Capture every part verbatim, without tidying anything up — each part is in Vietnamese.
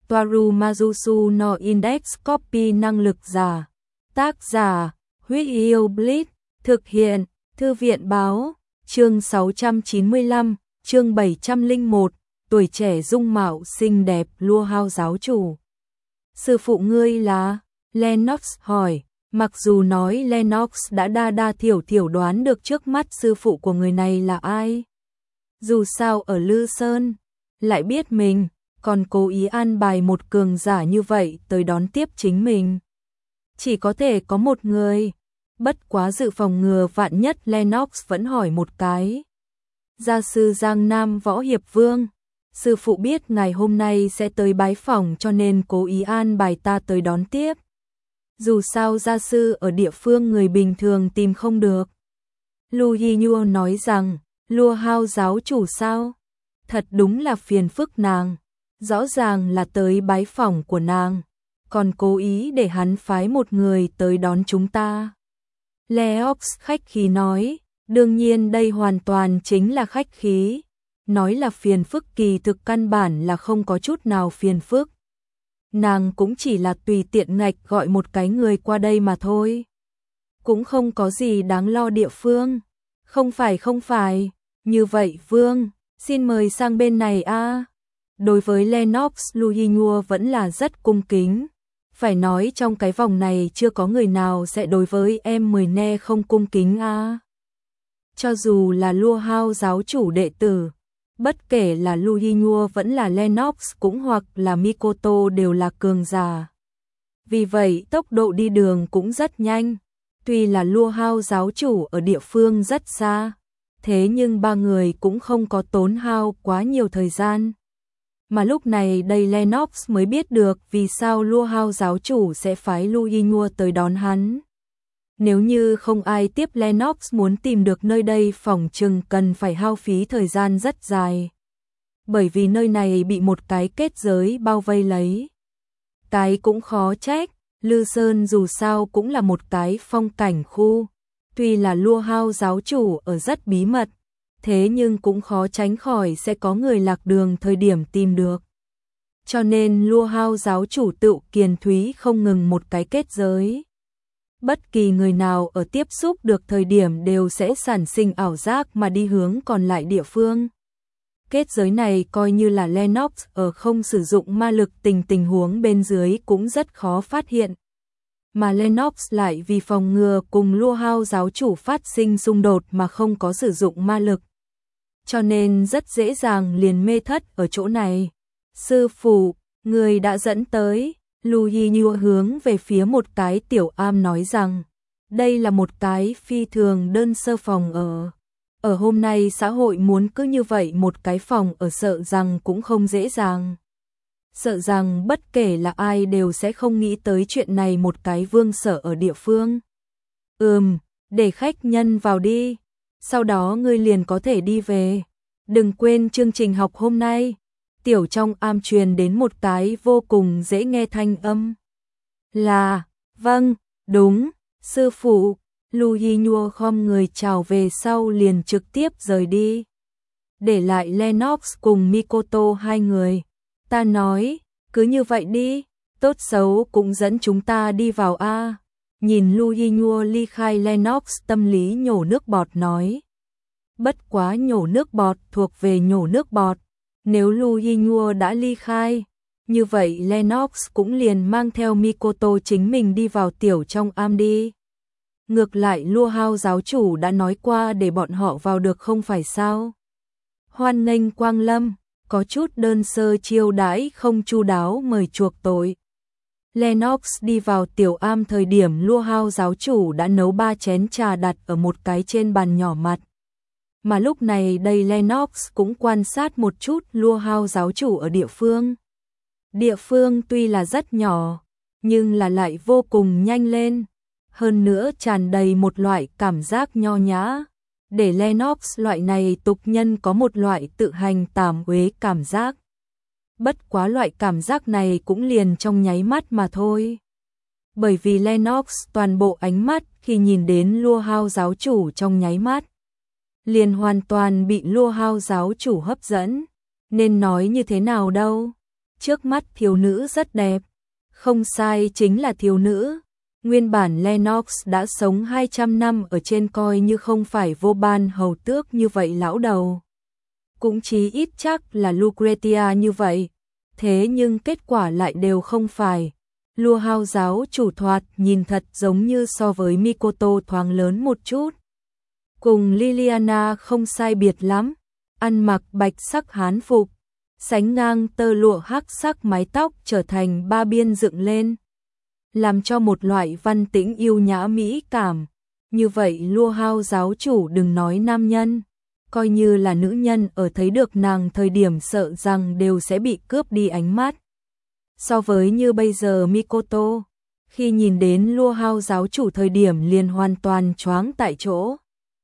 Toaru Majusu no Index Copy năng lực giả. Tác giả, Huyết Yêu Blitz, thực hiện, Thư viện báo, chương sáu trăm chín mươi lăm, chương bảy trăm lẻ một, tuổi trẻ dung mạo xinh đẹp Lua Hao giáo chủ. Sư phụ ngươi là? Lennox hỏi, mặc dù nói Lennox đã đa đa thiểu thiểu đoán được trước mắt sư phụ của người này là ai. Dù sao ở Lư Sơn, lại biết mình, còn cố ý an bài một cường giả như vậy tới đón tiếp chính mình. Chỉ có thể có một người, bất quá dự phòng ngừa vạn nhất Lennox vẫn hỏi một cái. Gia sư Giang Nam Võ Hiệp Vương, sư phụ biết ngày hôm nay sẽ tới bái phỏng cho nên cố ý an bài ta tới đón tiếp. Dù sao gia sư ở địa phương người bình thường tìm không được. Lu Yinhua nói rằng, Lua Hao giáo chủ sao? Thật đúng là phiền phức nàng. Rõ ràng là tới bái phỏng của nàng, còn cố ý để hắn phái một người tới đón chúng ta. Leox khách khí nói, đương nhiên đây hoàn toàn chính là khách khí. Nói là phiền phức kỳ thực căn bản là không có chút nào phiền phức. Nàng cũng chỉ là tùy tiện ngạch gọi một cái người qua đây mà thôi. Cũng không có gì đáng lo địa phương. Không phải không phải, như vậy Vương, xin mời sang bên này a. Đối với Lennox, Lu Yinhua vẫn là rất cung kính. Phải nói trong cái vòng này chưa có người nào sẽ đối với em mười ne không cung kính a. Cho dù là Lua Hao giáo chủ đệ tử, bất kể là Lu Yinhua vẫn là Lennox cũng hoặc là Mikoto đều là cường giả. Vì vậy tốc độ đi đường cũng rất nhanh. Tuy là Lua Hao giáo chủ ở địa phương rất xa, thế nhưng ba người cũng không có tốn hao quá nhiều thời gian. Mà lúc này đây Lennox mới biết được vì sao Lua Hao giáo chủ sẽ phái Lu Yinhua tới đón hắn. Nếu như không ai tiếp Lennox muốn tìm được nơi đây phỏng chừng cần phải hao phí thời gian rất dài. Bởi vì nơi này bị một cái kết giới bao vây lấy. Cái cũng khó trách, Lư Sơn dù sao cũng là một cái phong cảnh khu. Tuy là Lua Hao giáo chủ ở rất bí mật, thế nhưng cũng khó tránh khỏi sẽ có người lạc đường thời điểm tìm được. Cho nên Lua Hao giáo chủ tự kiền thúy không ngừng một cái kết giới. Bất kỳ người nào ở tiếp xúc được thời điểm đều sẽ sản sinh ảo giác mà đi hướng còn lại địa phương. Kết giới này coi như là Lennox ở không sử dụng ma lực tình tình huống bên dưới cũng rất khó phát hiện. Mà Lennox lại vì phòng ngừa cùng Lua Hao giáo chủ phát sinh xung đột mà không có sử dụng ma lực. Cho nên rất dễ dàng liền mê thất ở chỗ này. Sư phụ, người đã dẫn tới. Lu Yinhua hướng về phía một cái tiểu am nói rằng, đây là một cái phi thường đơn sơ phòng ở. Ở hôm nay xã hội muốn cứ như vậy một cái phòng ở sợ rằng cũng không dễ dàng. Sợ rằng bất kể là ai đều sẽ không nghĩ tới chuyện này một cái vương sở ở địa phương. Ừm, để khách nhân vào đi. Sau đó ngươi liền có thể đi về. Đừng quên chương trình học hôm nay. Tiểu trong am truyền đến một cái vô cùng dễ nghe thanh âm. Là, vâng, đúng, sư phụ. Lu Yinhua khom người chào về sau liền trực tiếp rời đi. Để lại Lennox cùng Mikoto hai người. Ta nói, cứ như vậy đi, tốt xấu cũng dẫn chúng ta đi vào a. Nhìn Lu Yinhua ly khai Lennox tâm lý nhổ nước bọt nói. Bất quá nhổ nước bọt thuộc về nhổ nước bọt. Nếu Lu Yinhua đã ly khai, như vậy Lennox cũng liền mang theo Mikoto chính mình đi vào tiểu trong am đi. Ngược lại Lua Hao giáo chủ đã nói qua để bọn họ vào được không phải sao. Hoan nghênh quang lâm, có chút đơn sơ chiêu đãi không chu đáo mời chuộc tội. Lennox đi vào tiểu am thời điểm Lua Hao giáo chủ đã nấu ba chén trà đặt ở một cái trên bàn nhỏ mặt. Mà lúc này đây Lennox cũng quan sát một chút Lua Hao giáo chủ ở địa phương. Địa phương tuy là rất nhỏ, nhưng là lại vô cùng nhanh lên. Hơn nữa tràn đầy một loại cảm giác nho nhã. Để Lennox loại này tục nhân có một loại tự hành tàm uế cảm giác. Bất quá loại cảm giác này cũng liền trong nháy mắt mà thôi. Bởi vì Lennox toàn bộ ánh mắt khi nhìn đến Lua Hao giáo chủ trong nháy mắt. Liền hoàn toàn bị Lua Hao giáo chủ hấp dẫn. Nên nói như thế nào đâu. trước mắt thiếu nữ rất đẹp. Không sai, chính là thiếu nữ. Nguyên bản Lennox đã sống hai trăm năm ở trên, coi như không phải vô ban hầu tước như vậy lão đầu. Cũng chí ít chắc là Lucretia như vậy. Thế nhưng kết quả lại đều không phải. Lua Hao giáo chủ thoạt nhìn thật giống như so với Mikoto thoáng lớn một chút. Cùng Liliana không sai biệt lắm. Ăn mặc bạch sắc hán phục, sánh ngang tơ lụa hắc sắc, mái tóc trở thành ba biên dựng lên, làm cho một loại văn tĩnh yêu nhã mỹ cảm. Như vậy Lua Hao giáo chủ đừng nói nam nhân, coi như là nữ nhân ở thấy được nàng thời điểm sợ rằng đều sẽ bị cướp đi ánh mắt. So với như bây giờ Mikoto, khi nhìn đến Lua Hao giáo chủ thời điểm liền hoàn toàn choáng tại chỗ.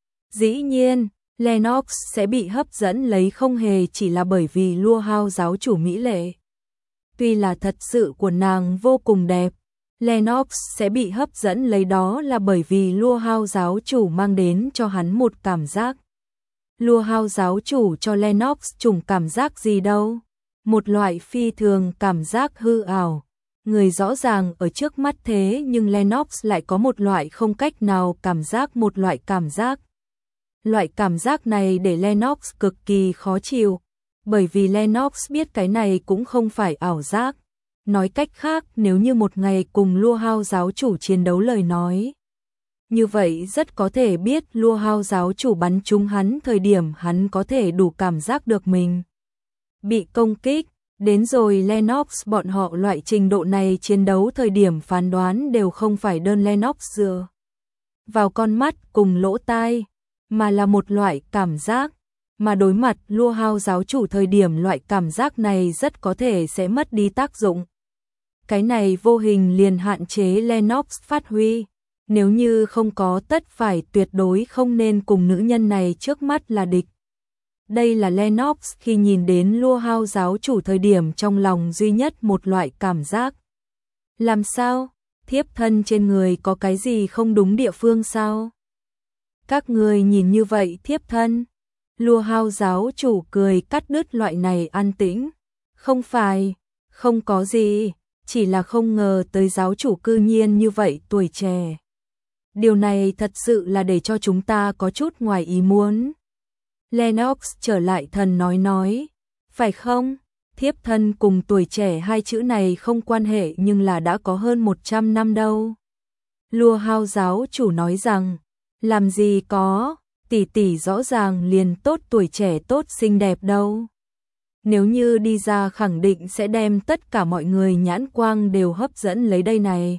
Dĩ nhiên, Lennox sẽ bị hấp dẫn lấy không hề chỉ là bởi vì Lua Hao giáo chủ mỹ lệ. Tuy là thật sự của nàng vô cùng đẹp, Lennox sẽ bị hấp dẫn lấy đó là bởi vì Lua Hao giáo chủ mang đến cho hắn một cảm giác. Lua Hao giáo chủ cho Lennox chủng cảm giác gì đâu? Một loại phi thường cảm giác hư ảo. Người rõ ràng ở trước mắt thế nhưng Lennox lại có một loại không cách nào cảm giác một loại cảm giác. Loại cảm giác này để Lennox cực kỳ khó chịu, bởi vì Lennox biết cái này cũng không phải ảo giác. Nói cách khác, nếu như một ngày cùng Lua Hao giáo chủ chiến đấu lời nói, như vậy rất có thể biết Lua Hao giáo chủ bắn trúng hắn thời điểm hắn có thể đủ cảm giác được mình bị công kích. Đến rồi Lennox bọn họ loại trình độ này chiến đấu thời điểm phán đoán đều không phải đơn Lennox dựa vào con mắt cùng lỗ tai, mà là một loại cảm giác. Mà đối mặt Lua Hao giáo chủ thời điểm loại cảm giác này rất có thể sẽ mất đi tác dụng. Cái này vô hình liền hạn chế Lennox phát huy. Nếu như không có tất phải tuyệt đối không nên cùng nữ nhân này trước mắt là địch. Đây là Lennox khi nhìn đến Lua Hao giáo chủ thời điểm trong lòng duy nhất một loại cảm giác. Làm sao? Thiếp thân trên người có cái gì không đúng địa phương sao? Các người nhìn như vậy thiếp thân. Lua Hao giáo chủ cười cắt đứt loại này an tĩnh. Không phải, không có gì, chỉ là không ngờ tới giáo chủ cư nhiên như vậy tuổi trẻ. Điều này thật sự là để cho chúng ta có chút ngoài ý muốn. Lennox trở lại thần nói nói, phải không? Thiếp thân cùng tuổi trẻ hai chữ này không quan hệ nhưng là đã có hơn một trăm năm đâu. Lua Hao giáo chủ nói rằng, làm gì có, tỷ tỷ rõ ràng liền tốt tuổi trẻ tốt xinh đẹp đâu. Nếu như đi ra khẳng định sẽ đem tất cả mọi người nhãn quang đều hấp dẫn lấy đây này.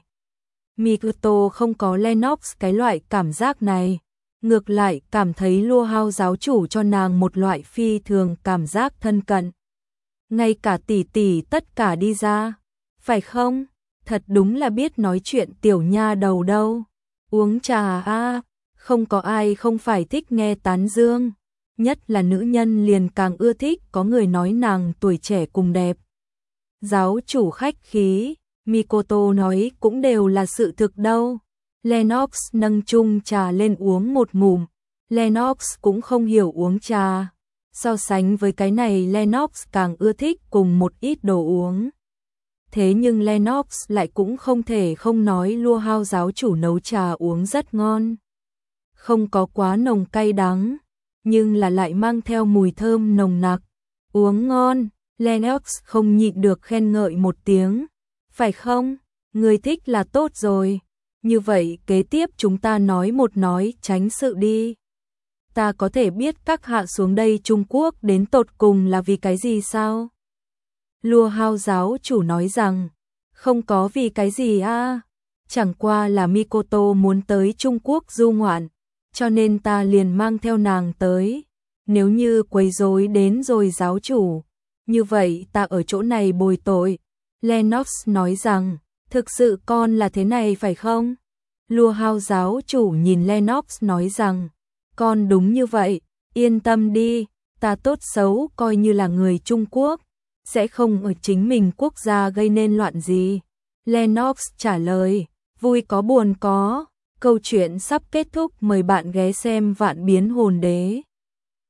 Mikoto không có Lennox cái loại cảm giác này, ngược lại cảm thấy Lua Hao giáo chủ cho nàng một loại phi thường cảm giác thân cận. Ngay cả tỷ tỷ tất cả đi ra, phải không? Thật đúng là biết nói chuyện tiểu nha đầu đâu. Uống trà a, không có ai không phải thích nghe tán dương, nhất là nữ nhân liền càng ưa thích có người nói nàng tuổi trẻ cùng đẹp. Giáo chủ khách khí, Mikoto nói cũng đều là sự thực đâu. Lennox nâng chung trà lên uống một ngụm. Lennox cũng không hiểu uống trà. So sánh với cái này Lennox càng ưa thích cùng một ít đồ uống. Thế nhưng Lennox lại cũng không thể không nói Lua Hao giáo chủ nấu trà uống rất ngon. Không có quá nồng cay đắng, nhưng là lại mang theo mùi thơm nồng nặc. Uống ngon, Lennox không nhịn được khen ngợi một tiếng. Phải không? Người thích là tốt rồi. Như vậy kế tiếp chúng ta nói một nói tránh sự đi. Ta có thể biết các hạ xuống đây Trung Quốc đến tột cùng là vì cái gì sao? Lua Hao giáo chủ nói rằng, không có vì cái gì a, chẳng qua là Mikoto muốn tới Trung Quốc du ngoạn, cho nên ta liền mang theo nàng tới. Nếu như quấy rối đến rồi giáo chủ, như vậy ta ở chỗ này bồi tội. Lennox nói rằng, thực sự con là thế này phải không? Lua Hao giáo chủ nhìn Lennox nói rằng, con đúng như vậy, yên tâm đi, ta tốt xấu coi như là người Trung Quốc, sẽ không ở chính mình quốc gia gây nên loạn gì. Lennox trả lời, vui có buồn có, câu chuyện sắp kết thúc, mời bạn ghé xem Vạn Biến Hồn Đế.